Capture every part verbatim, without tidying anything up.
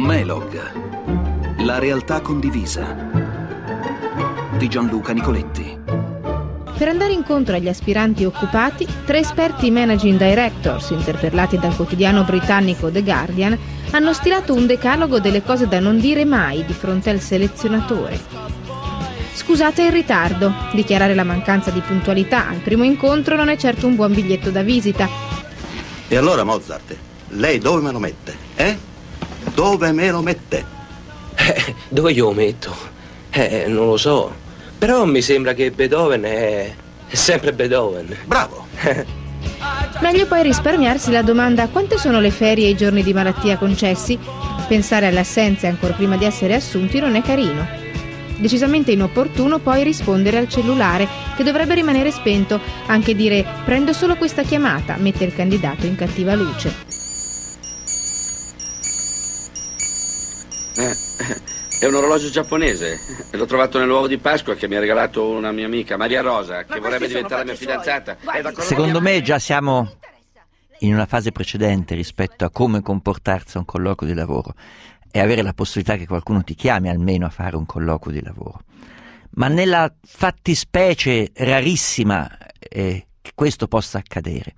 Melog, la realtà condivisa, di Gianluca Nicoletti. Per andare incontro agli aspiranti occupati, tre esperti managing directors, interpellati dal quotidiano britannico The Guardian, hanno stilato un decalogo delle cose da non dire mai di fronte al selezionatore. Scusate il ritardo, dichiarare la mancanza di puntualità al primo incontro non è certo un buon biglietto da visita. E allora, Mozart, lei dove me lo mette? Eh? Dove me lo mette? Eh, dove io lo metto? Eh, non lo so. Però mi sembra che Beethoven è, è sempre Beethoven. Bravo! Meglio poi risparmiarsi la domanda: quante sono le ferie e i giorni di malattia concessi? Pensare alle assenze ancora prima di essere assunti non è carino. Decisamente inopportuno poi rispondere al cellulare, che dovrebbe rimanere spento. Anche dire "prendo solo questa chiamata" mette il candidato in cattiva luce. Eh, è un orologio giapponese. L'ho trovato nell'uovo di Pasqua che mi ha regalato una mia amica, Maria Rosa, che vorrebbe diventare la mia fidanzata. Secondo me già siamo in una fase precedente rispetto a come comportarsi a un colloquio di lavoro e avere la possibilità che qualcuno ti chiami almeno a fare un colloquio di lavoro. Ma nella fattispecie rarissima eh, che questo possa accadere,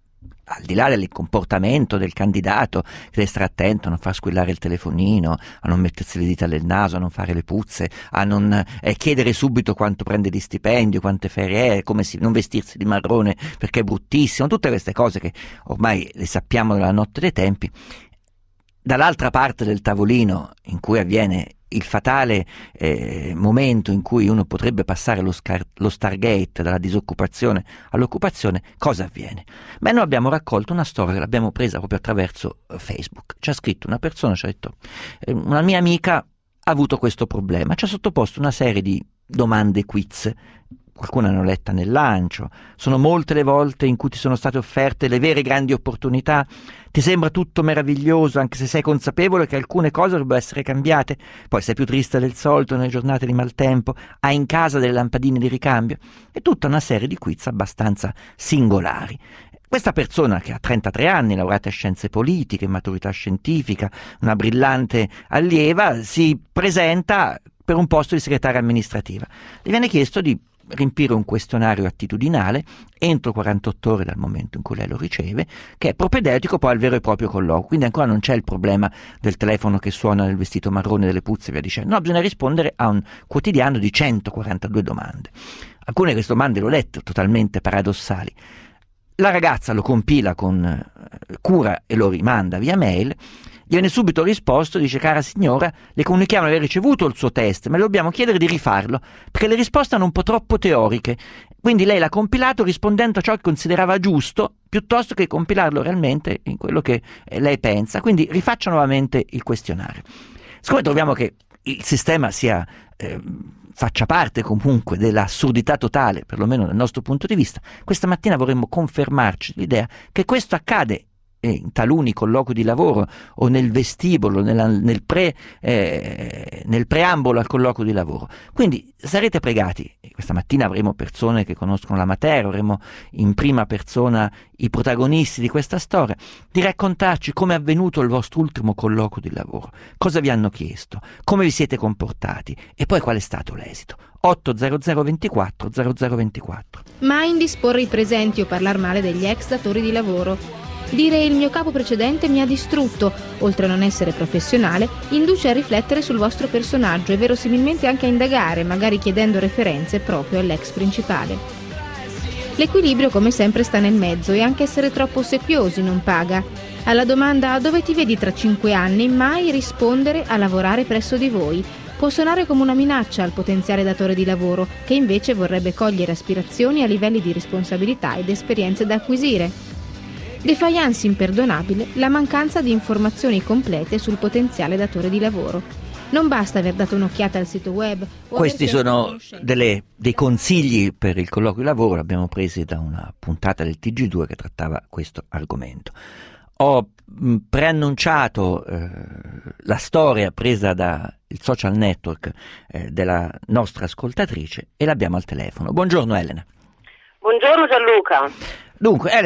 al di là del comportamento del candidato, che deve stare attento a non far squillare il telefonino, a non mettersi le dita nel naso, a non fare le puzze, a non eh, chiedere subito quanto prende di stipendio, quante ferie è, come si, non vestirsi di marrone perché è bruttissimo, tutte queste cose che ormai le sappiamo dalla notte dei tempi. Dall'altra parte del tavolino, in cui avviene il fatale eh, momento in cui uno potrebbe passare lo, scar- lo Stargate dalla disoccupazione all'occupazione, cosa avviene? Beh, noi abbiamo raccolto una storia che l'abbiamo presa proprio attraverso Facebook. Ci ha scritto una persona, ci ha detto eh, una mia amica ha avuto questo problema, ci ha sottoposto una serie di domande quiz. Qualcuna hanno letta nel lancio, sono molte le volte in cui ti sono state offerte le vere grandi opportunità, ti sembra tutto meraviglioso anche se sei consapevole che alcune cose dovrebbero essere cambiate, poi sei più triste del solito nelle giornate di maltempo, hai in casa delle lampadine di ricambio e tutta una serie di quiz abbastanza singolari. Questa persona, che ha trentatré anni, laureata in scienze politiche, in maturità scientifica, una brillante allieva, si presenta per un posto di segretaria amministrativa. Le viene chiesto di riempire un questionario attitudinale entro quarantotto ore dal momento in cui lei lo riceve, che è propedeutico poi al vero e proprio colloquio. Quindi ancora non c'è il problema del telefono che suona, del vestito marrone, delle puzze e via dicendo. No, bisogna rispondere a un quotidiano di centoquarantadue domande. Alcune di queste domande le ho lette, totalmente paradossali. La ragazza lo compila con cura e lo rimanda via mail. Gli viene subito risposto, dice: cara signora, le comunichiamo di aver ricevuto il suo test, ma le dobbiamo chiedere di rifarlo, perché le risposte sono un po' troppo teoriche. Quindi lei l'ha compilato rispondendo a ciò che considerava giusto, piuttosto che compilarlo realmente in quello che lei pensa. Quindi rifaccia nuovamente il questionario. Siccome troviamo che il sistema sia eh, faccia parte comunque dell'assurdità totale, perlomeno dal nostro punto di vista, questa mattina vorremmo confermarci l'idea che questo accade in taluni colloqui di lavoro o nel vestibolo, nella, nel, pre, eh, nel preambolo al colloquio di lavoro. Quindi sarete pregati, questa mattina avremo persone che conoscono la materia, avremo in prima persona i protagonisti di questa storia, di raccontarci come è avvenuto il vostro ultimo colloquio di lavoro, cosa vi hanno chiesto, come vi siete comportati e poi qual è stato l'esito. otto zero zero ventiquattro zero zero ventiquattro. Mai indisporre i presenti o parlar male degli ex datori di lavoro. Dire "il mio capo precedente mi ha distrutto", oltre a non essere professionale, induce a riflettere sul vostro personaggio e verosimilmente anche a indagare, magari chiedendo referenze proprio all'ex principale. L'equilibrio, come sempre, sta nel mezzo e anche essere troppo ossequiosi non paga. Alla domanda "dove ti vedi tra cinque anni?" mai rispondere "a lavorare presso di voi". Può suonare come una minaccia al potenziale datore di lavoro, che invece vorrebbe cogliere aspirazioni a livelli di responsabilità ed esperienze da acquisire. Defiance imperdonabile la mancanza di informazioni complete sul potenziale datore di lavoro. Non basta aver dato un'occhiata al sito web. Questi sono delle, dei consigli per il colloquio di lavoro, li abbiamo presi da una puntata del T G due che trattava questo argomento. Ho mh, preannunciato eh, la storia presa dal social network eh, della nostra ascoltatrice e l'abbiamo al telefono. Buongiorno Elena. Buongiorno Gianluca. Dunque Elena,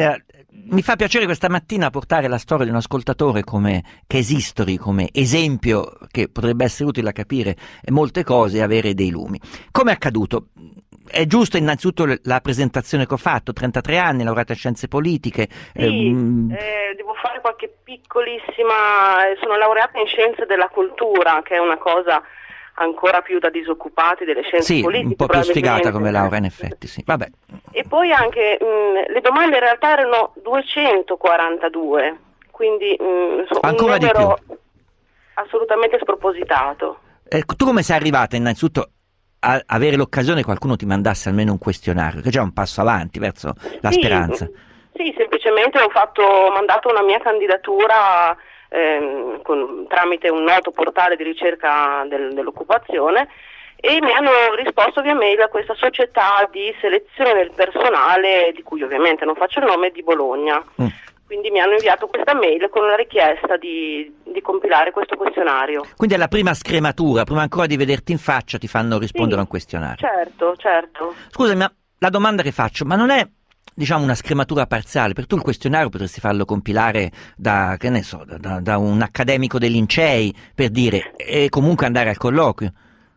mi fa piacere questa mattina portare la storia di un ascoltatore come case history, come esempio che potrebbe essere utile a capire molte cose e avere dei lumi. Come è accaduto? È giusto innanzitutto la presentazione che ho fatto, trentatré anni, laureata in scienze politiche. Sì, ehm... eh, devo fare qualche piccolissima, sono laureata in scienze della cultura, che è una cosa ancora più da disoccupati delle scienze sì, politiche. Sì, un po' più sfigata come laurea in effetti, sì. Vabbè. E poi anche mh, le domande in realtà erano duecentoquarantadue, quindi mh, ancora un di numero più. Assolutamente spropositato. Eh, tu come sei arrivata innanzitutto a avere l'occasione che qualcuno ti mandasse almeno un questionario, che è già un passo avanti verso la sì, speranza? Sì, semplicemente ho fatto, ho mandato una mia candidatura ehm, con, tramite un noto portale di ricerca del, dell'occupazione, e mi hanno risposto via mail a questa società di selezione del personale, di cui ovviamente non faccio il nome, di Bologna. Mm. Quindi mi hanno inviato questa mail con la richiesta di, di compilare questo questionario. Quindi è la prima scrematura, prima ancora di vederti in faccia ti fanno rispondere sì, a un questionario. Certo, certo. Scusami, ma la domanda che faccio, ma non è, diciamo, una scrematura parziale? Perché tu il questionario potresti farlo compilare da, che ne so, da, da un accademico dei Lincei, per dire, e comunque andare al colloquio.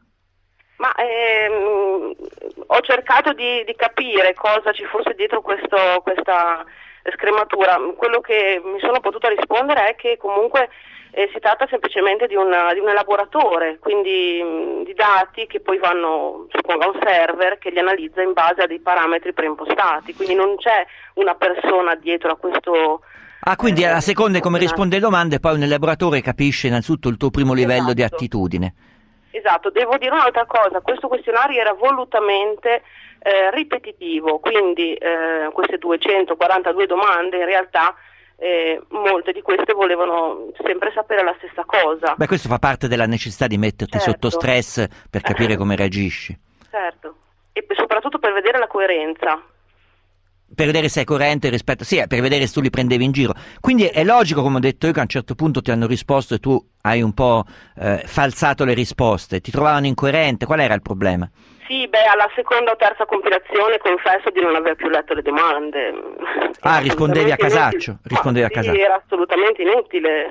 Ma ehm, ho cercato di, di capire cosa ci fosse dietro questo, questa scrematura. Quello che mi sono potuta rispondere è che comunque eh, si tratta semplicemente di, una, di un elaboratore, quindi mh, di dati che poi vanno, suppongo, a un server che li analizza in base a dei parametri preimpostati, quindi non c'è una persona dietro a questo. Ah, quindi eh, a seconda come risponde alle domande poi un elaboratore capisce innanzitutto il tuo primo livello esatto. di attitudine. Esatto, devo dire un'altra cosa, questo questionario era volutamente eh, ripetitivo, quindi eh, queste duecentoquarantadue domande in realtà eh, molte di queste volevano sempre sapere la stessa cosa. Beh, questo fa parte della necessità di metterti certo. sotto stress per capire come reagisci. Certo, e soprattutto per vedere la coerenza. Per vedere se è coerente rispetto, sì, per vedere se tu li prendevi in giro. Quindi è logico, come ho detto io, che a un certo punto ti hanno risposto e tu hai un po' eh, falsato le risposte, ti trovavano incoerente, qual era il problema? Sì, beh, alla seconda o terza compilazione confesso di non aver più letto le domande. Ah, rispondevi a casaccio, inutile. rispondevi ah, a casaccio. Sì, era assolutamente inutile.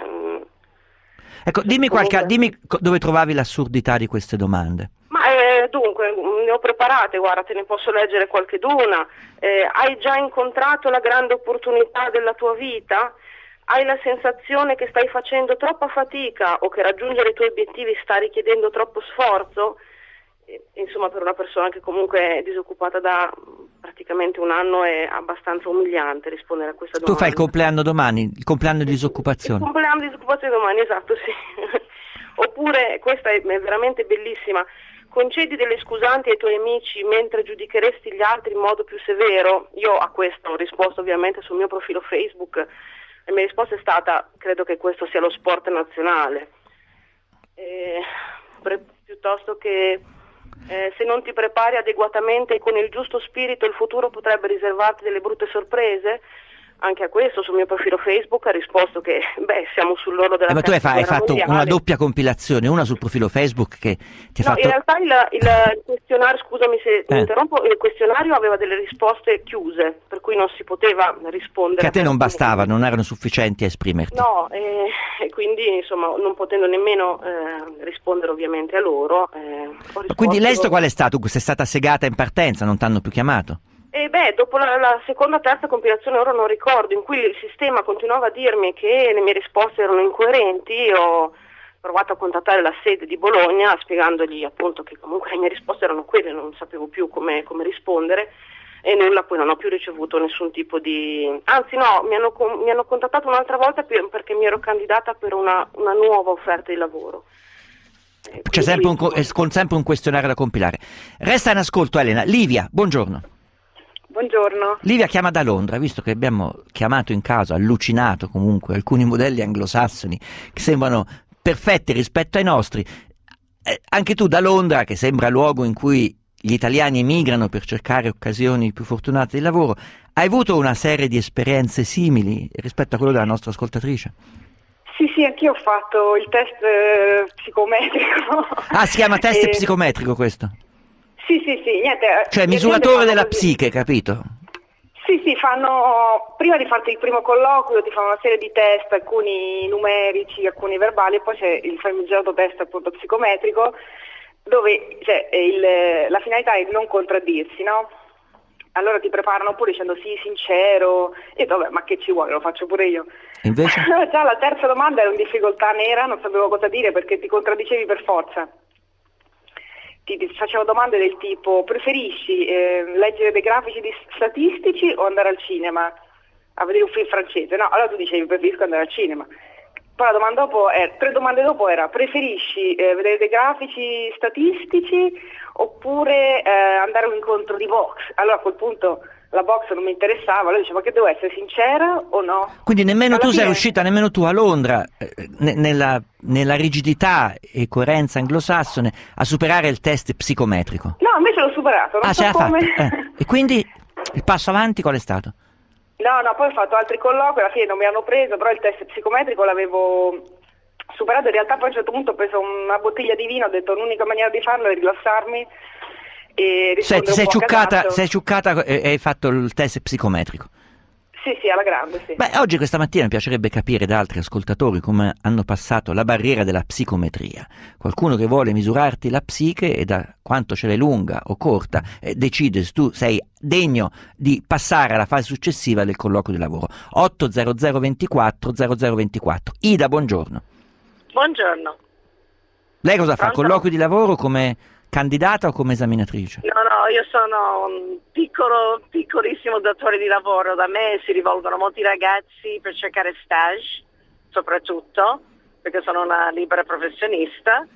Ecco, dimmi, qualche, dimmi dove trovavi l'assurdità di queste domande. Ma eh, dunque, ne ho preparate, guarda, te ne posso leggere qualcheduna. Eh, hai già incontrato la grande opportunità della tua vita? Hai la sensazione che stai facendo troppa fatica o che raggiungere i tuoi obiettivi sta richiedendo troppo sforzo? Eh, insomma, per una persona che comunque è disoccupata da praticamente un anno è abbastanza umiliante rispondere a questa domanda. Tu fai il compleanno domani, il compleanno di disoccupazione. Il compleanno di disoccupazione domani, esatto, sì. Oppure, questa è veramente bellissima, concedi delle scusanti ai tuoi amici mentre giudicheresti gli altri in modo più severo? Io a questo ho risposto ovviamente sul mio profilo Facebook. La mia risposta è stata: credo che questo sia lo sport nazionale. Eh, pre- piuttosto che eh, se non ti prepari adeguatamente e con il giusto spirito, il futuro potrebbe riservarti delle brutte sorprese. Anche a questo sul mio profilo Facebook ha risposto che beh, siamo sull'orlo della eh, ma tu hai, fa- hai fatto mondiale. Una doppia compilazione, una sul profilo Facebook che ti ha no, fatto... in realtà il, il questionario, scusami se eh. mi interrompo, il questionario aveva delle risposte chiuse, per cui non si poteva rispondere. Che a te non bastava, non erano sufficienti a esprimerti. No, e eh, quindi insomma non potendo nemmeno eh, rispondere ovviamente a loro. Eh, ho risposto... Quindi l'esito qual è stato? Sei stata segata in partenza, non ti hanno più chiamato? E beh, dopo la, la seconda o terza compilazione, ora non ricordo, in cui il sistema continuava a dirmi che le mie risposte erano incoerenti, ho provato a contattare la sede di Bologna spiegandogli appunto che comunque le mie risposte erano quelle, non sapevo più come, come rispondere e nulla, poi non ho più ricevuto nessun tipo di... Anzi no, mi hanno, mi hanno contattato un'altra volta perché mi ero candidata per una, una nuova offerta di lavoro. C'è quindi... sempre, un, con sempre un questionario da compilare. Resta in ascolto Elena. Livia, buongiorno. Buongiorno. Livia chiama da Londra, visto che abbiamo chiamato in caso, allucinato comunque, alcuni modelli anglosassoni che sembrano perfetti rispetto ai nostri. Eh, anche tu da Londra, che sembra luogo in cui gli italiani emigrano per cercare occasioni più fortunate di lavoro, hai avuto una serie di esperienze simili rispetto a quello della nostra ascoltatrice? Sì, sì, anch'io ho fatto il test eh, psicometrico. Ah, si chiama test e... psicometrico questo? Sì, sì, sì, niente. Cioè misuratore della psiche, capito? Sì, sì, fanno, prima di farti il primo colloquio ti fanno una serie di test, alcuni numerici, alcuni verbali, e poi c'è il famigerato test appunto psicometrico, dove cioè, il, la finalità è di non contraddirsi, no? Allora ti preparano pure dicendo sì, sincero, e vabbè, ma che ci vuole, lo faccio pure io. Invece? Già la terza domanda ero in difficoltà nera, non sapevo cosa dire perché ti contraddicevi per forza. Ti, ti facevo domande del tipo: preferisci eh, leggere dei grafici di statistici o andare al cinema a vedere un film francese? No, allora tu dicevi preferisco andare al cinema. Poi la domanda dopo era, tre domande dopo era: preferisci eh, vedere dei grafici statistici oppure eh, andare a un incontro di box? Allora a quel punto la box non mi interessava, allora dicevo: ma che devo essere sincera o no? Quindi nemmeno Alla tu fine... sei riuscita, nemmeno tu a Londra, eh, ne- nella, nella rigidità e coerenza anglosassone, a superare il test psicometrico? No, invece l'ho superato, non ah, so ce l'ha come... fatta? Eh. E quindi il passo avanti qual è stato? No, no, poi ho fatto altri colloqui, alla fine non mi hanno preso, però il test psicometrico l'avevo superato. In realtà poi a un certo punto ho preso una bottiglia di vino, ho detto l'unica maniera di farlo è rilassarmi e rispondere Sei, un sei, po' ciuccata, a casaccio. sei ciuccata e hai fatto il test psicometrico? Sì, sì, alla grande, sì. Beh, oggi questa mattina mi piacerebbe capire da altri ascoltatori come hanno passato la barriera della psicometria. Qualcuno che vuole misurarti la psiche e da quanto ce l'hai lunga o corta eh, decide se tu sei degno di passare alla fase successiva del colloquio di lavoro. otto zero zero ventiquattro zero zero ventiquattro. Ida, buongiorno. Buongiorno. Lei cosa fa? Pronto? Colloquio di lavoro come candidata o come esaminatrice? No, no, io sono un piccolo, piccolissimo datore di lavoro. Da me si rivolgono molti ragazzi per cercare stage, soprattutto, perché sono una libera professionista.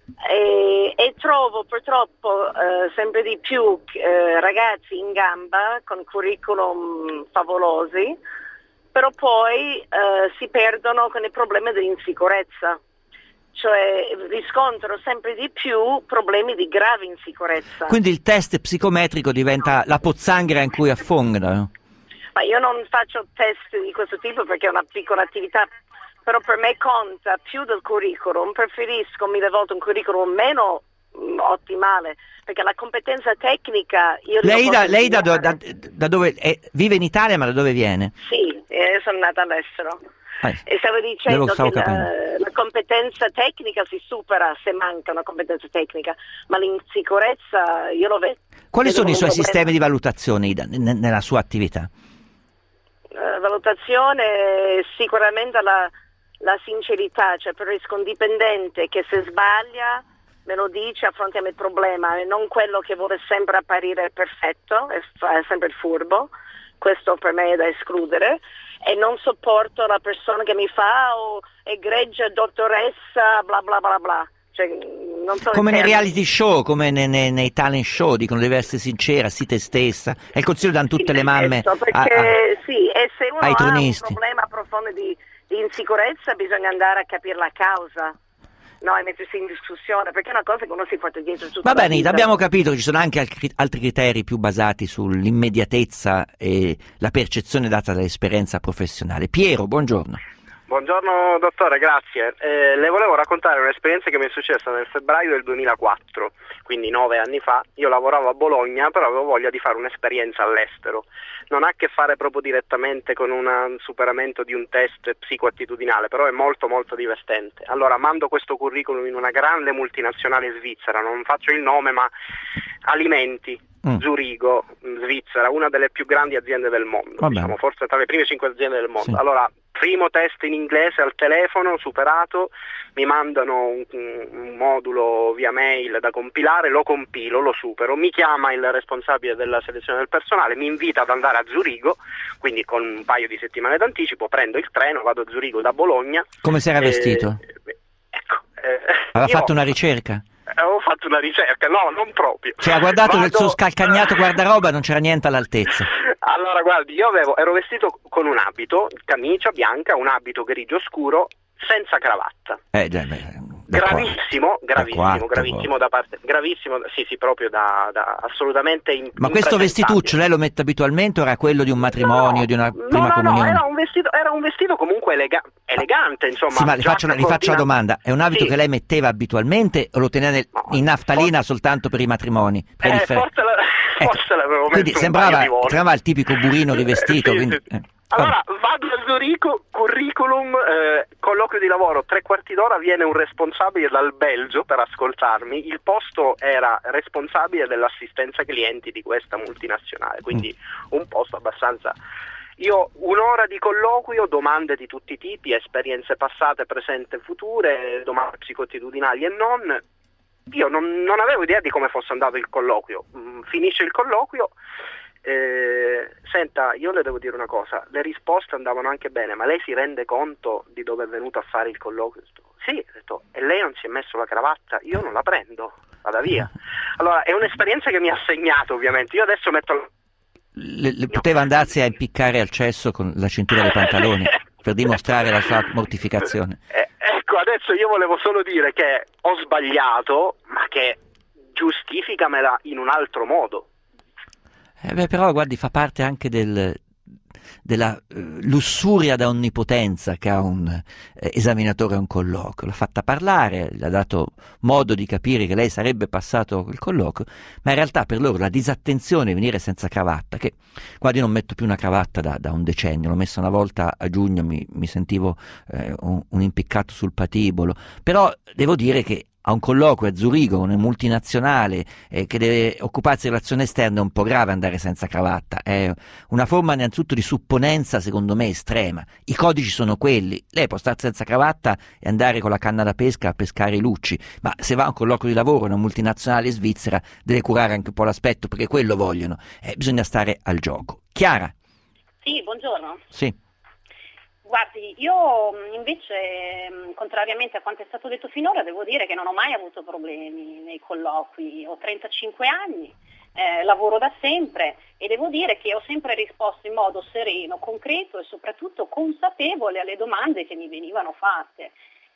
E, e trovo purtroppo eh, sempre di più eh, ragazzi in gamba con curriculum favolosi, però poi eh, si perdono con il problema dell'insicurezza. Cioè riscontrano sempre di più problemi di grave insicurezza. Quindi il test psicometrico diventa la pozzanghera in cui affondano? Ma io non faccio test di questo tipo perché è una piccola attività, però per me conta più del curriculum. Preferisco mille volte un curriculum meno mh, ottimale, perché la competenza tecnica io Lei, da, posso lei da, da, insegnare. da dove è, vive in Italia, ma da dove viene? Sì, eh, sono nata all'estero. Eh, E stavo dicendo stavo che la, capendo. la competenza tecnica si supera se manca una competenza tecnica, ma l'insicurezza io lo vedo. Quali vedo sono i come suoi un sistemi problema. di valutazione, Ida, n- nella sua attività? Uh, valutazione sicuramente la, la sincerità, cioè preferisco un dipendente che se sbaglia me lo dice, affrontiamo il problema, e non quello che vuole sempre apparire perfetto e fa sempre il furbo. Questo per me è da escludere. E non sopporto la persona che mi fa oh, egregia dottoressa bla bla bla bla. Cioè, non so Come nei termini. reality show, come nei, nei, nei talent show, dicono devi essere sincera, sii te stessa. È il consiglio danno tutte le mamme Questo, perché a, a, sì, e se uno ai ha un tronisti. problema profondo di, di insicurezza bisogna andare a capire la causa, no, e mettersi in discussione, perché è una cosa che uno si porta dietro tutta Va la bene, vita. Ida, abbiamo capito che ci sono anche altri, altri criteri più basati sull'immediatezza e la percezione data dall'esperienza professionale. Piero, buongiorno. Buongiorno dottore, grazie. Eh, le volevo raccontare un'esperienza che mi è successa nel febbraio del duemilaquattro, quindi nove anni fa. Io lavoravo a Bologna, però avevo voglia di fare un'esperienza all'estero. Non ha a che fare proprio direttamente con un superamento di un test psicoattitudinale, però è molto molto divertente. Allora mando questo curriculum in una grande multinazionale svizzera, non faccio il nome, ma alimenti, mm. Zurigo, Svizzera, una delle più grandi aziende del mondo, diciamo, forse tra le prime cinque aziende del mondo. Sì. Allora, primo test in inglese al telefono, superato, mi mandano un, un modulo via mail da compilare, lo compilo, lo supero, mi chiama il responsabile della selezione del personale, mi invita ad andare a Zurigo, quindi con un paio di settimane d'anticipo prendo il treno, vado a Zurigo da Bologna. Come si era eh, vestito? Ecco. Eh, Aveva io, fatto una ricerca? Avevo fatto una ricerca, no, non proprio. Cioè ha guardato Vado... nel suo scalcagnato guardaroba, non c'era niente all'altezza. Allora guardi, io avevo, ero vestito con un abito, camicia bianca, un abito grigio scuro, senza cravatta. Eh, già, beh, gravissimo, gravissimo, da quattro, gravissimo da parte, gravissimo, sì sì, proprio da, da assolutamente in, Ma questo vestituccio lei lo mette abitualmente o era quello di un matrimonio, no, di una no, prima no, comunione? No, era un vestito, era un vestito comunque elega- elegante, insomma. Sì, ma le faccio, una, le faccio una domanda, è un abito sì. che lei metteva abitualmente o lo teneva nel, no, in naftalina forse, soltanto per i matrimoni? Per eh, il fer- forse, la, forse ecco, l'avevo messo quindi un sembrava, paio di volte. sembrava il tipico burino rivestito. sì, quindi, sì. Eh. Allora, vado a Zurigo, curriculum, eh, colloquio di lavoro, tre quarti d'ora, viene un responsabile dal Belgio per ascoltarmi, il posto era responsabile dell'assistenza clienti di questa multinazionale, quindi mm. un posto abbastanza... Io un'ora di colloquio, domande di tutti i tipi, esperienze passate, presenti, future, domande psicotitudinali e non. Io non, non avevo idea di come fosse andato il colloquio. Mm, finisce il colloquio, eh, senta, io le devo dire una cosa, le risposte andavano anche bene, ma lei si rende conto di dove è venuto a fare il colloquio? Sì, ho detto, e lei non si è messo la cravatta? Io non la prendo, vada via. Allora, è un'esperienza che mi ha segnato, ovviamente. Io adesso metto... Le, le poteva andarsi a impiccare al cesso con la cintura dei pantaloni per dimostrare la sua mortificazione. Eh, ecco, adesso io volevo solo dire che ho sbagliato, ma che giustificamela in un altro modo. Eh beh, però guardi, fa parte anche del, della eh, lussuria da onnipotenza che ha un eh, esaminatore a un colloquio. L'ha fatta parlare, le ha dato modo di capire che lei sarebbe passato il colloquio, ma in realtà per loro la disattenzione di venire senza cravatta, che guardi, io non metto più una cravatta da, da un decennio, l'ho messa una volta a giugno, mi, mi sentivo eh, un, un impiccato sul patibolo, però devo dire che a un colloquio a Zurigo, una multinazionale eh, che deve occuparsi di relazioni esterne, è un po' grave andare senza cravatta, è una forma innanzitutto di supponenza secondo me estrema. I codici sono quelli, lei può stare senza cravatta e andare con la canna da pesca a pescare i lucci, ma se va a un colloquio di lavoro, una multinazionale svizzera, deve curare anche un po' l'aspetto, perché quello vogliono, eh, bisogna stare al gioco. Chiara? Sì, buongiorno. Sì. Guardi, io invece, contrariamente a quanto è stato detto finora, devo dire che non ho mai avuto problemi nei colloqui. Ho trentacinque anni, eh, lavoro da sempre e devo dire che ho sempre risposto in modo sereno, concreto e soprattutto consapevole alle domande che mi venivano fatte.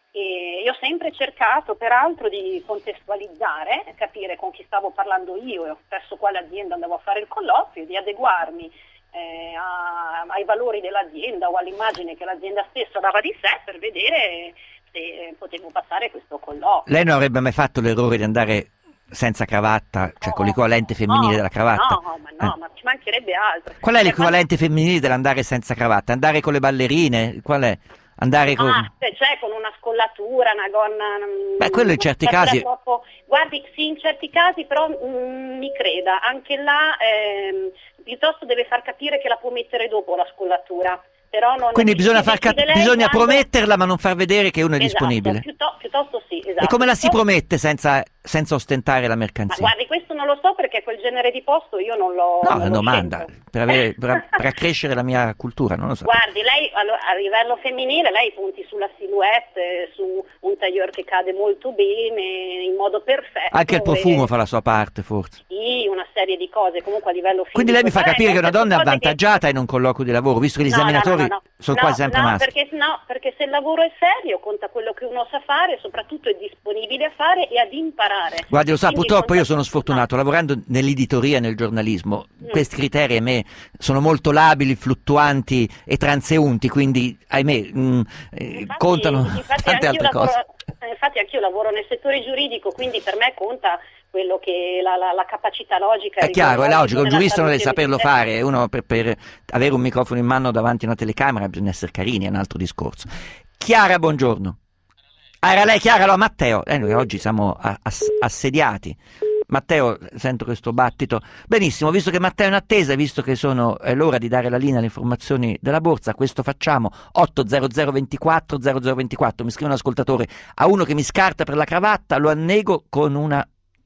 E io ho sempre cercato peraltro di contestualizzare, capire con chi stavo parlando io e presso quale azienda andavo a fare il colloquio, di adeguarmi Eh, a, ai valori dell'azienda o all'immagine che l'azienda stessa dava di sé per vedere se potevo passare questo colloquio. Lei non avrebbe mai fatto l'errore di andare senza cravatta, cioè no, con l'equivalente femminile no, della cravatta? No, ma no, eh. ma ci mancherebbe altro. Qual è l'equivalente quando... femminile dell'andare senza cravatta? Andare con le ballerine? Qual è? Andare con... Ah, cioè con una scollatura, una gonna... Beh, quello in certi casi... Troppo... Guardi, sì, in certi casi, però mh, mi creda, anche là ehm, piuttosto deve far capire che la può mettere dopo la scollatura. Però non Quindi bisogna, far cap- bisogna quando... prometterla ma non far vedere che uno è esatto, disponibile. Piuttosto, piuttosto sì, esatto. E come la si promette senza, senza ostentare la mercanzia? Ma guardi, questo non lo so perché quel genere di posto io non l'ho... No, non è una domanda, per, avere, per, per accrescere la mia cultura, non lo so. Guardi, lei allora, a livello femminile, lei punti sulla silhouette, su un tailleur che cade molto bene, in modo perfetto. Anche il profumo e... fa la sua parte, forse. Sì, una serie di cose, comunque a livello fisico. Quindi lei mi fa capire che una donna è avvantaggiata che... in un colloquio di lavoro, visto che gli no, esaminatori no, no, no. sono no, quasi sempre no, maschi. Perché, no, perché se il lavoro è serio conta quello che uno sa fare, soprattutto è disponibile a fare e ad imparare. Guardi, lo sa, Quindi purtroppo conta... io sono sfortunato, no. lavorando nell'editoria e nel giornalismo, mm. questi criteri a me sono molto labili, fluttuanti e transeunti, quindi ahimè mh, eh, infatti, contano infatti tante altre lavoro, cose. Infatti anch'io lavoro nel settore giuridico, quindi per me conta quello che la, la, la capacità logica. È chiaro, è logico, il giurista non deve saperlo fare, uno per, per avere un microfono in mano davanti a una telecamera bisogna essere carini, è un altro discorso. Chiara, buongiorno. Ah, era lei Chiara? Allora Matteo, eh, noi oggi siamo ass- assediati. Matteo, sento questo battito. Benissimo, visto che Matteo è in attesa, visto che sono, è l'ora di dare la linea alle informazioni della borsa, questo facciamo. Otto zero zero ventiquattro zero zero ventiquattro, mi scrive un ascoltatore, a uno che mi scarta per la cravatta lo annego con una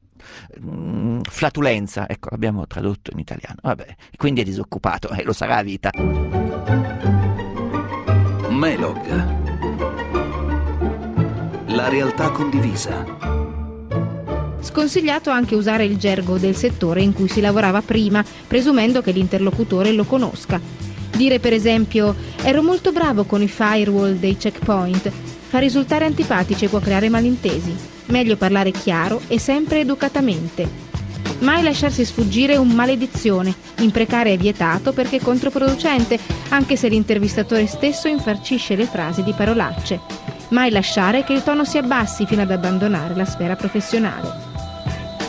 mm, flatulenza. Ecco, l'abbiamo tradotto in italiano. Vabbè, quindi è disoccupato, e eh, lo sarà a vita. Melog, la realtà condivisa. Sconsigliato anche usare il gergo del settore in cui si lavorava prima, presumendo che l'interlocutore lo conosca. Dire per esempio «ero molto bravo con i firewall dei checkpoint» fa risultare antipatici e può creare malintesi. Meglio parlare chiaro e sempre educatamente. Mai lasciarsi sfuggire un maledizione, imprecare è vietato perché è controproducente, anche se l'intervistatore stesso infarcisce le frasi di parolacce. Mai lasciare che il tono si abbassi fino ad abbandonare la sfera professionale.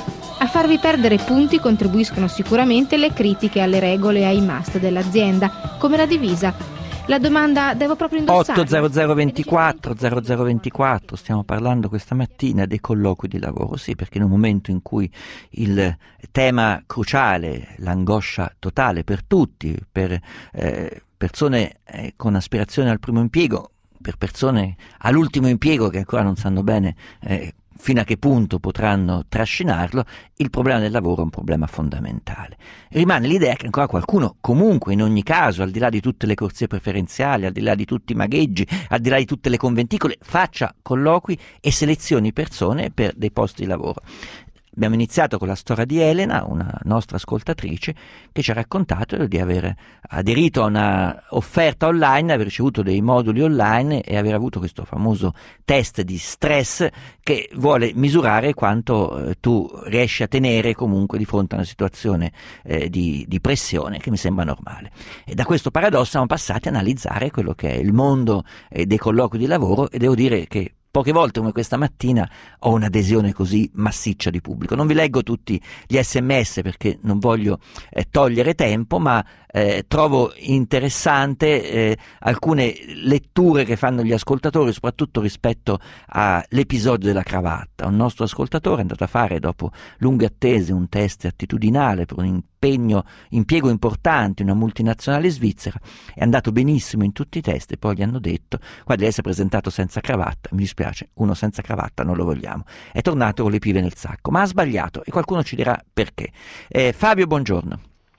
A farvi perdere punti contribuiscono sicuramente le critiche alle regole e ai must dell'azienda, come la divisa. La domanda devo proprio indossare? otto zero zero ventiquattro zero zero ventiquattro, stiamo parlando questa mattina dei colloqui di lavoro, sì, perché in un momento in cui il tema cruciale, l'angoscia totale per tutti, per eh, persone eh, con aspirazione al primo impiego, per persone all'ultimo impiego che ancora non sanno bene eh, fino a che punto potranno trascinarlo, il problema del lavoro è un problema fondamentale. Rimane l'idea che ancora qualcuno, comunque, in ogni caso, al di là di tutte le corsie preferenziali, al di là di tutti i magheggi, al di là di tutte le conventicole, faccia colloqui e selezioni persone per dei posti di lavoro. Abbiamo iniziato con la storia di Elena, una nostra ascoltatrice, che ci ha raccontato di aver aderito a una offerta online, aver ricevuto dei moduli online e aver avuto questo famoso test di stress che vuole misurare quanto eh, tu riesci a tenere comunque di fronte a una situazione eh, di, di pressione che mi sembra normale. E da questo paradosso siamo passati a analizzare quello che è il mondo eh, dei colloqui di lavoro, e devo dire che poche volte come questa mattina ho un'adesione così massiccia di pubblico. Non vi leggo tutti gli sms perché non voglio eh, togliere tempo, ma eh, trovo interessante eh, alcune letture che fanno gli ascoltatori, soprattutto rispetto all'episodio della cravatta. Un nostro ascoltatore è andato a fare, dopo lunghe attese, un test attitudinale per un impegno, impiego importante, una multinazionale svizzera, è andato benissimo in tutti i test e poi gli hanno detto: guarda, lei si è presentato senza cravatta, mi dispiace, uno senza cravatta non lo vogliamo. È tornato con le pive nel sacco, ma ha sbagliato e qualcuno ci dirà perché. Eh, Fabio, buongiorno.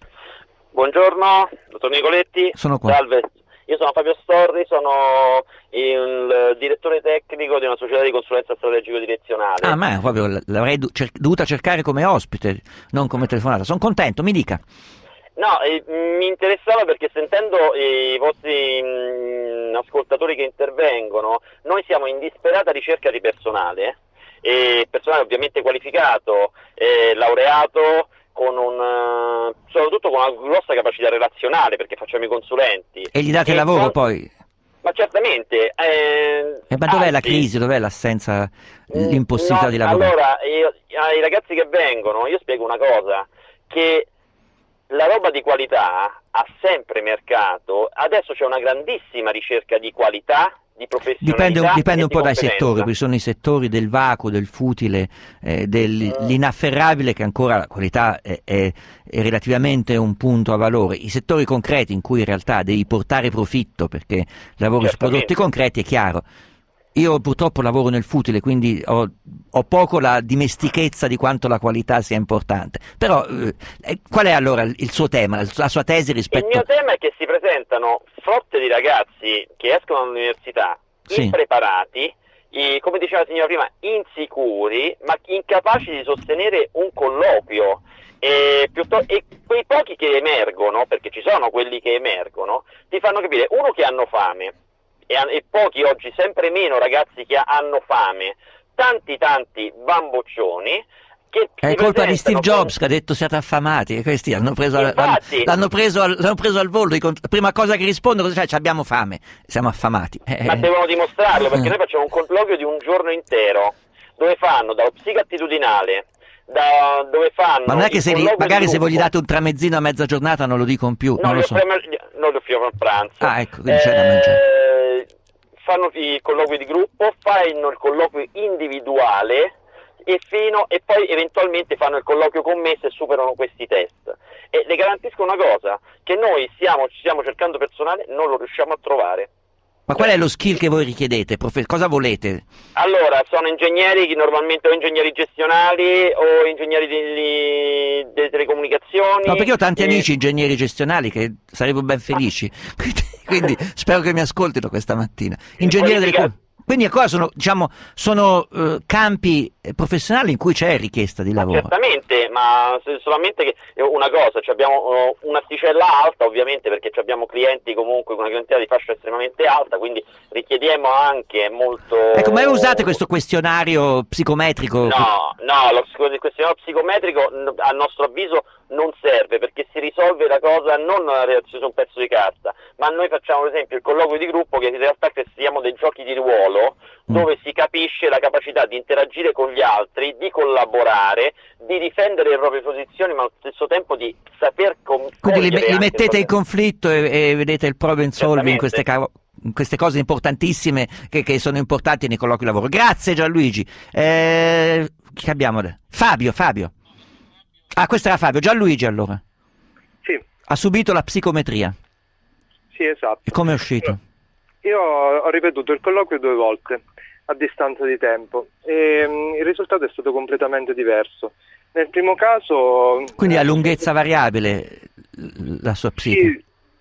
Buongiorno, dottor Nicoletti. Sono qua. Salve, io sono Fabio Storri, sono il direttore tecnico di una società di consulenza strategico-direzionale. Ah, ma proprio l'avrei du- cer- dovuta cercare come ospite, non come telefonata. Sono contento, mi dica. No, eh, mi interessava perché sentendo i vostri mh, ascoltatori che intervengono, noi siamo in disperata ricerca di personale, e personale ovviamente qualificato, eh, laureato, con un, soprattutto con una grossa capacità relazionale, perché facciamo i consulenti. E gli date e lavoro con... poi? Ma certamente. Eh, eh, ma dov'è anzi, la crisi, dov'è l'assenza, l'impossibilità no, di lavoro? Allora, io, ai ragazzi che vengono, io spiego una cosa, che la roba di qualità ha sempre mercato, adesso c'è una grandissima ricerca di qualità, di professionalità. Dipende, dipende un po' dai competenza. settori, perché sono i settori del vacuo, del futile, eh, dell'inafferrabile, che ancora la qualità è, è, è relativamente un punto a valore. I settori concreti in cui in realtà devi portare profitto perché lavori su prodotti concreti, è chiaro. Io purtroppo lavoro nel futile, quindi ho, ho poco la dimestichezza di quanto la qualità sia importante. Però eh, qual è allora il, il suo tema, la sua tesi rispetto... Il mio tema è che si presentano flotte di ragazzi che escono dall'università sì. impreparati, i, come diceva la signora prima, insicuri, ma incapaci di sostenere un colloquio. E, piuttosto, e quei pochi che emergono, perché ci sono quelli che emergono, ti fanno capire, uno, che hanno fame, E, e pochi oggi, sempre meno ragazzi che hanno fame, tanti tanti bamboccioni che è colpa di Steve Jobs con... che ha detto siate affamati, e questi hanno preso, Infatti, l'hanno, preso al, l'hanno preso al volo. La prima cosa che rispondono è: cioè, abbiamo fame, siamo affamati. Eh, ma devono dimostrarlo, perché noi facciamo un colloquio di un giorno intero dove fanno dallo psicoattitudinale, da dove fanno. Ma non è che se li, magari se voi gli date un tramezzino a mezza giornata non lo dicono più. No, non lo so. Non lo offriamo il pranzo. Ah, ecco, quindi c'è da mangiare. Eh, fanno i colloqui di gruppo, fanno il colloquio individuale e, fino, e poi eventualmente fanno il colloquio con me se superano questi test. E le garantisco una cosa, che noi stiamo, stiamo cercando personale, non lo riusciamo a trovare. Ma qual è lo skill che voi richiedete? Profe- cosa volete? Allora, sono ingegneri che normalmente o ingegneri gestionali o ingegneri delle, delle telecomunicazioni. No, perché ho tanti e... amici ingegneri gestionali che sarebbero ben felici, quindi, quindi spero che mi ascoltino questa mattina. Ingegneri delle comunicazioni. Quindi ancora sono, diciamo, sono uh, campi professionali in cui c'è richiesta di lavoro. Ma certamente, ma solamente che una cosa, cioè abbiamo uh, un'asticella alta ovviamente, perché abbiamo clienti comunque con una clientela di fascia estremamente alta, quindi richiediamo anche molto... Ecco, ma usate questo questionario psicometrico? No, no, lo, il questionario psicometrico a nostro avviso non serve, perché si risolve la cosa non nella reazione su un pezzo di carta, ma noi facciamo ad esempio il colloquio di gruppo, che in realtà siamo dei giochi di ruolo, dove mm. si capisce la capacità di interagire con gli gli altri, di collaborare, di difendere le proprie posizioni, ma allo stesso tempo di saper com- Quindi li, li anche mettete le in conflitto e, e vedete il problem solving in queste, Certamente. ca- in queste cose importantissime che, che sono importanti nei colloqui di lavoro. Grazie Gianluigi. Eh, chi abbiamo? Fabio, Fabio. Ah, questo era Fabio. Gianluigi allora. Sì. Ha subito la psicometria. Sì, esatto. E come è uscito? Io ho ripetuto il colloquio due volte a distanza di tempo e mh, il risultato è stato completamente diverso. Nel primo caso... Quindi a lunghezza variabile la sua psiche. Sì,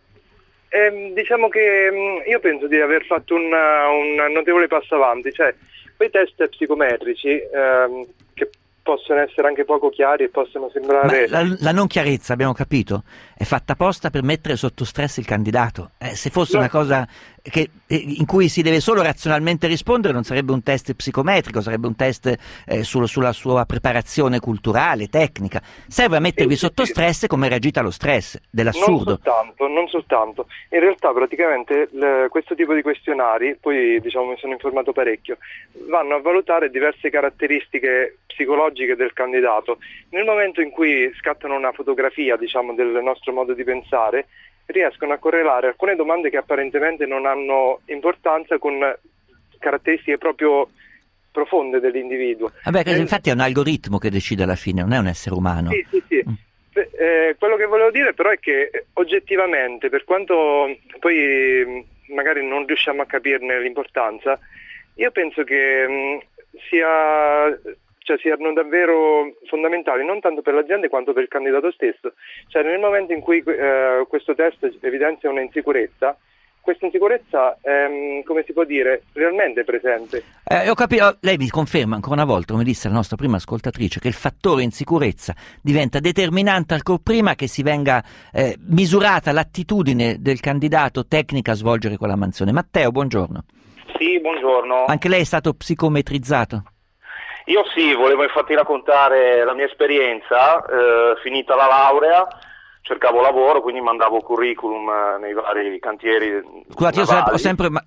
ehm, diciamo che mh, io penso di aver fatto un, un notevole passo avanti, cioè quei test psicometrici ehm, che possono essere anche poco chiari e possono sembrare... Ma la, la non chiarezza, abbiamo capito, è fatta apposta per mettere sotto stress il candidato. Eh, se fosse No. una cosa che, eh, in cui si deve solo razionalmente rispondere, non sarebbe un test psicometrico, sarebbe un test eh, sul- sulla sua preparazione culturale, tecnica. Serve a mettervi sotto stress come reagite allo stress, dell'assurdo. Non soltanto, non soltanto. In realtà praticamente le- questo tipo di questionari, poi diciamo mi sono informato parecchio, vanno a valutare diverse caratteristiche psicologiche del candidato. Nel momento in cui scattano una fotografia, diciamo, del nostro modo di pensare, riescono a correlare alcune domande che apparentemente non hanno importanza con caratteristiche proprio profonde dell'individuo. Vabbè, che Eh, infatti è un algoritmo che decide alla fine, non è un essere umano. Sì, sì, sì. Beh, eh, quello che volevo dire però è che eh, oggettivamente, per quanto poi mh, magari non riusciamo a capirne l'importanza, io penso che mh, sia, cioè, siano davvero fondamentali non tanto per l'azienda quanto per il candidato stesso. Cioè nel momento in cui eh, questo test evidenzia una insicurezza, questa insicurezza è, come si può dire, realmente presente. Eh, ho capito, lei mi conferma ancora una volta, come disse la nostra prima ascoltatrice, che il fattore insicurezza diventa determinante ancora prima che si venga eh, misurata l'attitudine del candidato tecnica a svolgere quella mansione. Matteo, buongiorno. Sì, buongiorno. Anche lei è stato psicometrizzato? Io sì, volevo infatti raccontare la mia esperienza, eh, finita la laurea, cercavo lavoro, quindi mandavo curriculum eh, nei vari cantieri. Scusate, io navali. ho sempre... Ma,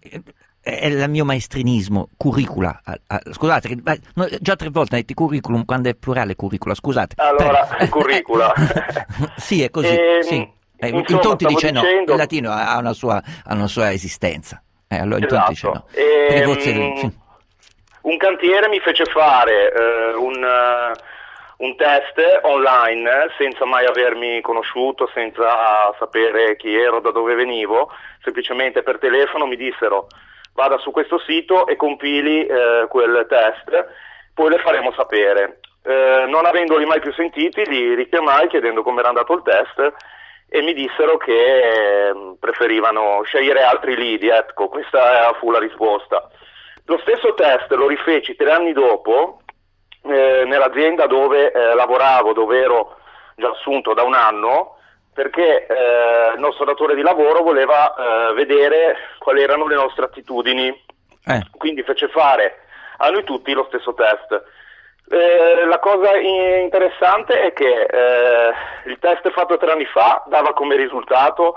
è il mio maestrinismo, curricula. Ah, ah, scusate, che- ma- no, già tre volte hai detto curriculum quando è plurale curricula, scusate. Allora, Per- curricula. Sì, è così. Ehm, sì. Eh, il insomma, Tonti stavo dice no, dicendo- il latino ha una sua, ha una sua esistenza. Eh, allora il Esatto. Tonti dice no. Ehm, Perché forse- sì. Un cantiere mi fece fare eh, un, eh, un test online senza mai avermi conosciuto, senza sapere chi ero, da dove venivo, semplicemente per telefono mi dissero vada su questo sito e compili eh, quel test, poi le faremo sapere. Eh, non avendoli mai più sentiti, li richiamai chiedendo come era andato il test e mi dissero che eh, preferivano scegliere altri lidi, ecco, questa fu la risposta. Lo stesso test lo rifeci tre anni dopo eh, nell'azienda dove eh, lavoravo, dove ero già assunto da un anno, perché eh, il nostro datore di lavoro voleva eh, vedere quali erano le nostre attitudini, Eh. quindi fece fare a noi tutti lo stesso test. Eh, la cosa i- interessante è che eh, il test fatto tre anni fa dava come risultato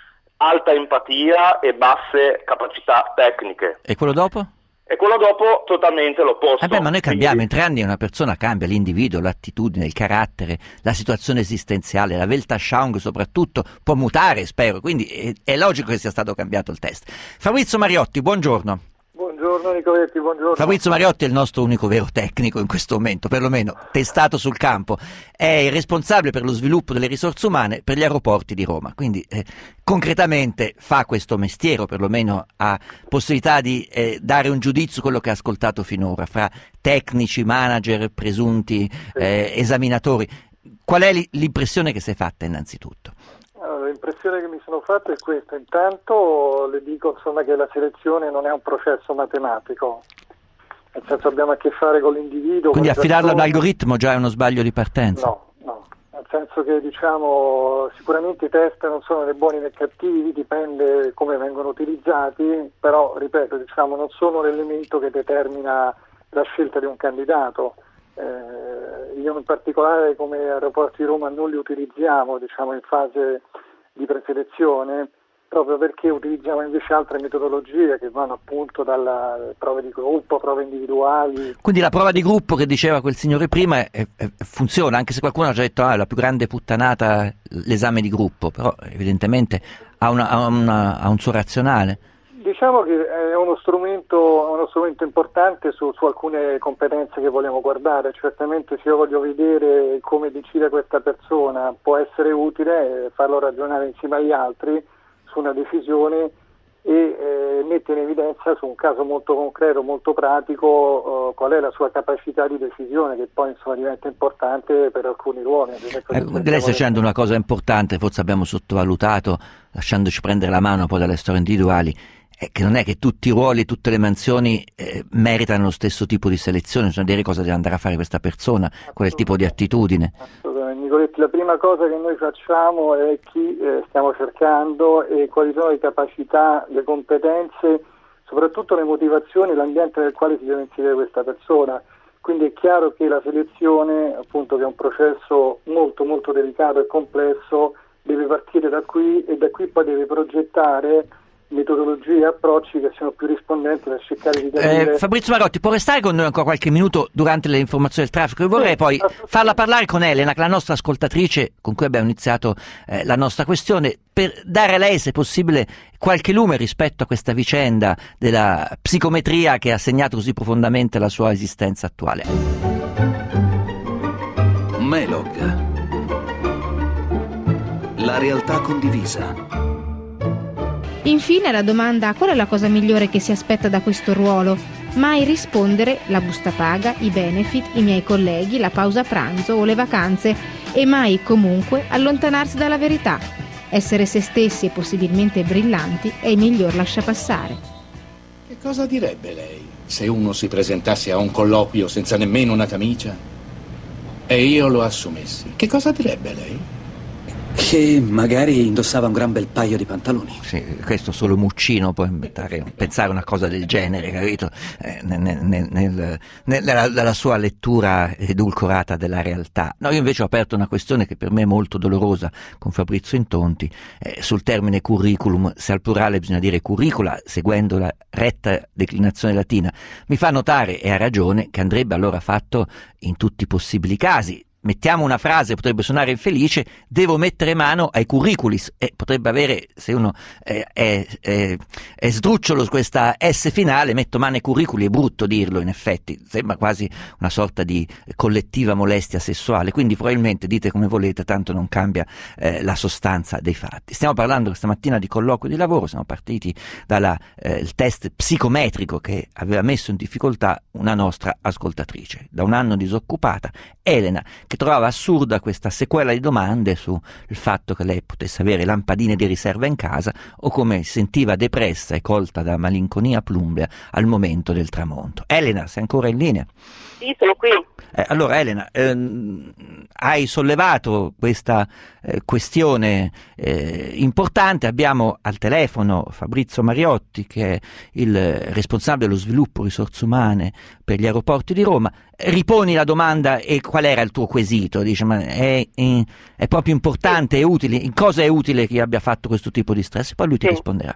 alta empatia e basse capacità tecniche. E quello dopo? E quello dopo totalmente l'opposto. Eh beh, ma noi cambiamo, in tre anni una persona cambia, l'individuo, l'attitudine, il carattere, la situazione esistenziale, la Weltanschauung soprattutto può mutare, spero, quindi è, è logico che sia stato cambiato il test. Fabrizio Mariotti, buongiorno. Buongiorno Nicoletti, buongiorno. Fabrizio Mariotti è il nostro unico vero tecnico in questo momento, perlomeno testato sul campo, è il responsabile per lo sviluppo delle risorse umane per gli aeroporti di Roma, quindi eh, concretamente fa questo mestiere, o perlomeno ha possibilità di eh, dare un giudizio su quello che ha ascoltato finora, fra tecnici, manager, presunti eh, esaminatori. Qual è l'impressione che si è fatta innanzitutto? Allora, l'impressione che mi sono fatta è questa. Intanto le dico insomma che la selezione non è un processo matematico, nel senso abbiamo a che fare con l'individuo. Quindi con le affidarlo ad un persone. algoritmo già è uno sbaglio di partenza? No, no, nel senso che diciamo sicuramente i test non sono né buoni né cattivi, dipende come vengono utilizzati, però ripeto, diciamo non sono l'elemento che determina la scelta di un candidato. Eh, io in particolare come Aeroporti di Roma non li utilizziamo diciamo in fase di preselezione proprio perché utilizziamo invece altre metodologie che vanno appunto dalle prove di gruppo, prove individuali. Quindi la prova di gruppo che diceva quel signore prima è, è, funziona, anche se qualcuno ha già detto ah, è la più grande puttanata l'esame di gruppo, però evidentemente ha, una, ha, una, ha un suo razionale. Diciamo che è uno strumento, uno strumento importante su, su alcune competenze che vogliamo guardare. Certamente se io voglio vedere come decide questa persona può essere utile farlo ragionare insieme agli altri su una decisione e eh, mette in evidenza su un caso molto concreto, molto pratico, eh, qual è la sua capacità di decisione, che poi insomma diventa importante per alcuni ruoli. Ecco, lei sta dicendo una cosa importante, forse abbiamo sottovalutato, lasciandoci prendere la mano poi dalle storie individuali, è che non è che tutti i ruoli, tutte le mansioni eh, meritano lo stesso tipo di selezione, bisogna dire cosa deve andare a fare questa persona, qual è il tipo di attitudine. Nicoletti, la prima cosa che noi facciamo è chi eh, stiamo cercando e quali sono le capacità, le competenze, soprattutto le motivazioni, l'ambiente nel quale si deve inserire questa persona. Quindi è chiaro che la selezione, appunto, che è un processo molto molto delicato e complesso, deve partire da qui e da qui poi deve progettare metodologie e approcci che siano più rispondenti per cercare di capire... Eh, Fabrizio Marotti, può restare con noi ancora qualche minuto durante le informazioni del traffico? Io vorrei sì, poi farla parlare con Elena, la nostra ascoltatrice con cui abbiamo iniziato eh, la nostra questione, per dare a lei, se possibile, qualche lume rispetto a questa vicenda della psicometria che ha segnato così profondamente la sua esistenza attuale. Melog. La realtà condivisa. Infine la domanda qual è la cosa migliore che si aspetta da questo ruolo? Mai rispondere la busta paga, i benefit, i miei colleghi, la pausa pranzo o le vacanze e mai comunque allontanarsi dalla verità. Essere se stessi e possibilmente brillanti è il miglior lasciapassare. Che cosa direbbe lei se uno si presentasse a un colloquio senza nemmeno una camicia e io lo assumessi? Che cosa direbbe lei? Che magari indossava un gran bel paio di pantaloni. Sì, questo solo Muccino può inventare, pensare una cosa del genere, capito? Eh, nel, nel, nel, nella, nella sua lettura edulcorata della realtà. No, io invece ho aperto una questione che per me è molto dolorosa con Fabrizio Intonti, eh, sul termine curriculum, se al plurale bisogna dire curricula, seguendo la retta declinazione latina. Mi fa notare, e ha ragione, che andrebbe allora fatto in tutti i possibili casi. Mettiamo una frase, potrebbe suonare infelice, devo mettere mano ai curriculis, e potrebbe avere, se uno è, è, è, è sdrucciolo su questa S finale, metto mano ai curriculi, è brutto dirlo in effetti, sembra quasi una sorta di collettiva molestia sessuale, quindi probabilmente dite come volete, tanto non cambia eh, la sostanza dei fatti. Stiamo parlando questa mattina di colloquio di lavoro, siamo partiti dal eh, test psicometrico che aveva messo in difficoltà una nostra ascoltatrice, da un anno disoccupata, Elena, che trovava assurda questa sequela di domande sul fatto che lei potesse avere lampadine di riserva in casa o come si sentiva depressa e colta da malinconia plumbea al momento del tramonto. Elena, sei ancora in linea? Sì, sono qui. Eh, allora Elena, ehm, hai sollevato questa eh, questione eh, importante, abbiamo al telefono Fabrizio Mariotti che è il responsabile dello sviluppo risorse umane per gli aeroporti di Roma. Riponi la domanda e qual era il tuo quesito? Dice, ma è, è, è proprio importante, è utile, in cosa è utile che abbia fatto questo tipo di stress? Poi lui ti sì. risponderà.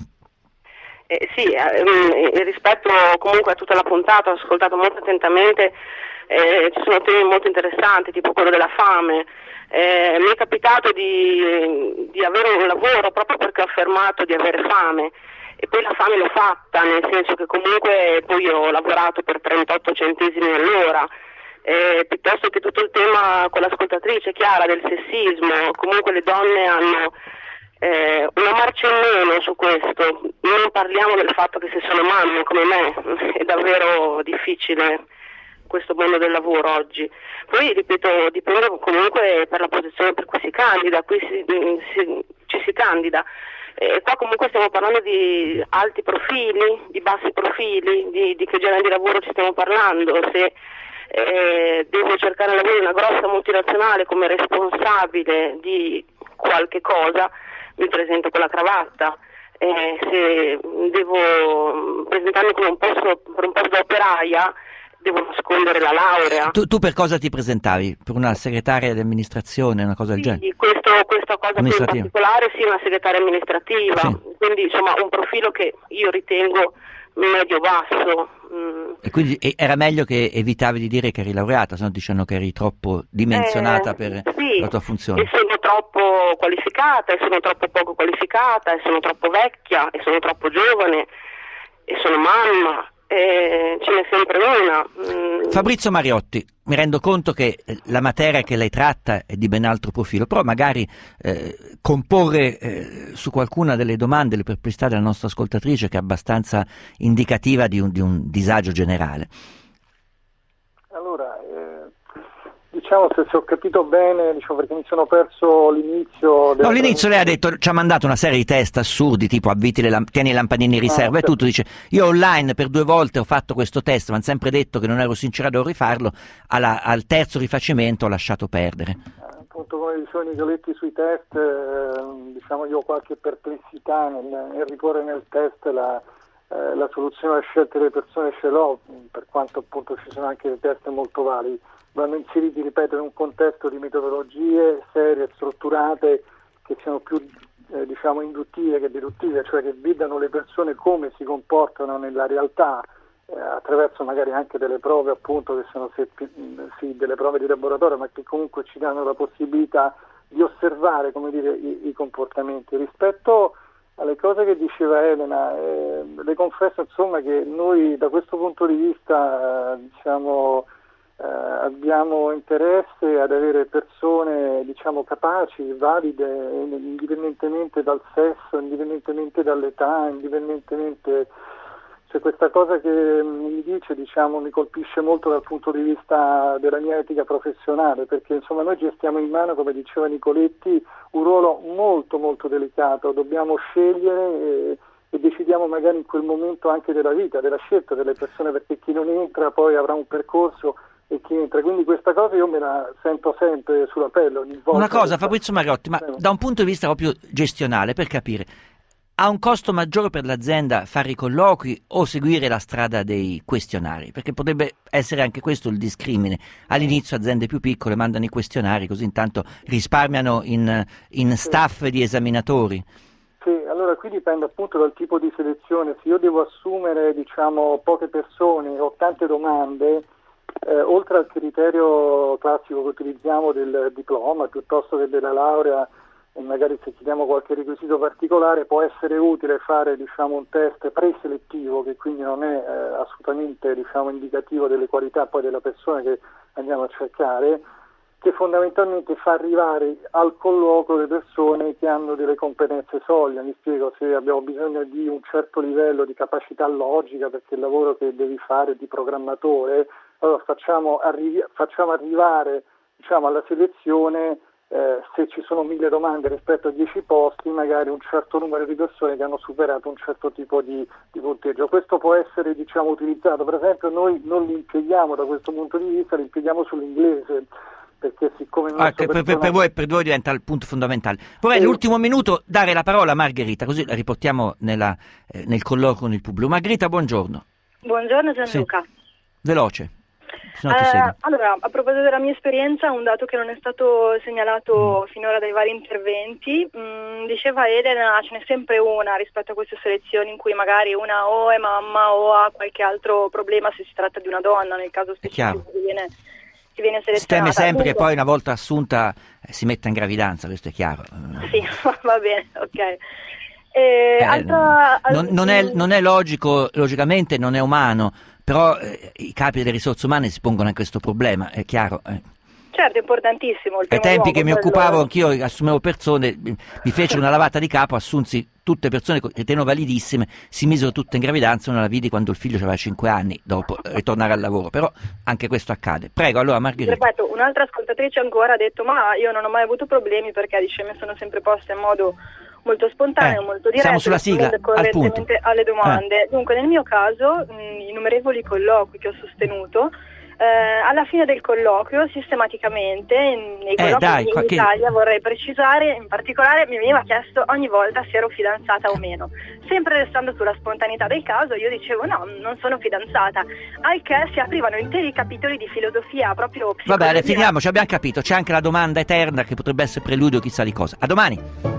Eh, sì, eh, rispetto comunque a tutta la puntata, ho ascoltato molto attentamente, eh, ci sono temi molto interessanti, tipo quello della fame. Eh, mi è capitato di, di avere un lavoro proprio perché ho affermato di avere fame e poi la fame l'ho fatta, nel senso che comunque poi ho lavorato per trentotto centesimi all'ora. Eh, piuttosto che tutto il tema con l'ascoltatrice Chiara del sessismo, comunque le donne hanno Eh, una marcia in meno su questo, non parliamo del fatto che se sono mamme come me è davvero difficile questo mondo del lavoro oggi. Poi ripeto, dipende comunque per la posizione per cui si candida, qui si, si, ci si candida. E qua comunque stiamo parlando di alti profili, di bassi profili, di, di che genere di lavoro ci stiamo parlando. Se eh, devo cercare lavoro in una grossa multinazionale come responsabile di qualche cosa, mi presento con la cravatta, eh, se devo presentarmi come un posto, per un posto da operaia, devo nascondere la laurea. Tu, tu per cosa ti presentavi? Per una segretaria di amministrazione, una cosa del Sì, genere? questo, questa cosa qui in particolare sì, una segretaria amministrativa, Sì. quindi insomma un profilo che io ritengo medio-basso. Mm. E quindi e- era meglio che evitavi di dire che eri laureata, se no dicevano che eri troppo dimensionata Eh, per sì, la tua funzione. e sono troppo qualificata, e sono troppo poco qualificata, e sono troppo vecchia, e sono troppo giovane, e sono mamma, e ce n'è sempre una. Mm. Fabrizio Mariotti, mi rendo conto che eh, la materia che lei tratta è di ben altro profilo, però magari eh, comporre eh, su qualcuna delle domande le perplessità della nostra ascoltatrice, che è abbastanza indicativa di un, di un disagio generale. Allora, eh, diciamo se, se ho capito bene, diciamo, perché mi sono perso l'inizio. Del... No, all'inizio lei ha detto, ci ha mandato una serie di test assurdi, tipo avviti le lamp- tieni le lampadine in riserva Ah, e tutto, dice io online per due volte ho fatto questo test, mi hanno sempre detto che non ero sincera, devo rifarlo, alla, al terzo rifacimento ho lasciato perdere. Appunto, come dicevano i Nicoletti sui test, eh, diciamo io ho qualche perplessità nel, nel riporre nel test la, eh, la soluzione alle scelte delle persone, ce l'ho, per quanto appunto ci sono anche dei test molto validi. Vanno inseriti, ripeto, in un contesto di metodologie serie, strutturate, che siano più eh, diciamo induttive che deduttive, cioè che vedano le persone come si comportano nella realtà, eh, attraverso magari anche delle prove, appunto, che sono se, sì, delle prove di laboratorio, ma che comunque ci danno la possibilità di osservare, come dire, i, i comportamenti. Rispetto alle cose che diceva Elena, eh, le confesso insomma che noi da questo punto di vista eh, diciamo eh, abbiamo interesse ad avere persone diciamo capaci, valide, indipendentemente dal sesso, indipendentemente dall'età, indipendentemente. Cioè, questa cosa che mi dice, diciamo, mi colpisce molto dal punto di vista della mia etica professionale, perché insomma noi gestiamo in mano, come diceva Nicoletti, un ruolo molto molto delicato, dobbiamo scegliere e, e decidiamo magari in quel momento anche della vita, della scelta delle persone, perché chi non entra poi avrà un percorso e chi entra, quindi questa cosa io me la sento sempre sulla pelle ogni volta. Una cosa, Fabrizio Mariotti, ma da un punto di vista proprio gestionale, per capire, ha un costo maggiore per l'azienda fare i colloqui o seguire la strada dei questionari? Perché potrebbe essere anche questo il discrimine. All'inizio aziende più piccole mandano i questionari, così intanto risparmiano in, in staff di esaminatori. Sì, allora qui dipende appunto dal tipo di selezione. Se io devo assumere, diciamo, poche persone o tante domande, eh, oltre al criterio classico che utilizziamo del diploma piuttosto che della laurea, e magari se chiediamo qualche requisito particolare, può essere utile fare, diciamo, un test preselettivo, che quindi non è eh, assolutamente, diciamo, indicativo delle qualità poi della persona che andiamo a cercare, che fondamentalmente fa arrivare al colloquio le persone che hanno delle competenze solide. Mi spiego, se abbiamo bisogno di un certo livello di capacità logica, perché il lavoro che devi fare è di programmatore, allora facciamo, arri- facciamo arrivare, diciamo, alla selezione, Eh, se ci sono mille domande rispetto a dieci posti, magari un certo numero di persone che hanno superato un certo tipo di, di punteggio. Questo può essere, diciamo, utilizzato, per esempio noi non li impieghiamo da questo punto di vista, li impieghiamo sull'inglese, perché siccome Ah, per, persona... per, per, voi, per voi diventa il punto fondamentale. Vorrei sì. L'ultimo minuto dare la parola a Margherita, così la riportiamo nella, eh, nel colloquio con il pubblico. Margherita, buongiorno. Buongiorno Gianluca. Sì. Veloce. No, eh, allora, a proposito della mia esperienza, un dato che non è stato segnalato mm. finora dai vari interventi, mh, diceva Elena, ce n'è sempre una rispetto a queste selezioni in cui magari una o è mamma o ha qualche altro problema se si tratta di una donna, nel caso specifico che viene, che viene selezionata. Si teme sempre Dunque, che poi una volta assunta eh, si metta in gravidanza, questo è chiaro. Sì, va bene, ok. Eh, Eh, altra, non, non, è, non è logico, logicamente non è umano, però eh, i capi delle risorse umane si pongono a questo problema, è chiaro. Eh. Certo, è importantissimo. Il Ai primo tempi luogo, che mi quello- occupavo, anch'io assumevo persone, mi fecero una lavata di capo, assunsi tutte persone che ritenevo validissime, si misero tutte in gravidanza, non la vidi quando il figlio aveva cinque anni dopo ritornare al lavoro, però anche questo accade. Prego, allora Margherita. Ripeto, un'altra ascoltatrice ancora ha detto ma io non ho mai avuto problemi perché dice mi sono sempre posta in modo molto spontaneo, Eh, molto diretto, siamo sulla sigla, rispondendo al punto. correntemente alle domande. Dunque nel mio caso mh, innumerevoli colloqui che ho sostenuto Eh, alla fine del colloquio, sistematicamente, in- nei Eh, colloqui dai, in qualche- Italia, vorrei precisare, in particolare mi veniva chiesto ogni volta se ero fidanzata o meno. Sempre restando sulla spontaneità del caso, io dicevo no, non sono fidanzata, al che si aprivano interi capitoli di filosofia, proprio Va bene, psicologia. finiamo, ci abbiamo capito. C'è anche la domanda eterna che potrebbe essere preludio chissà di cosa. A domani!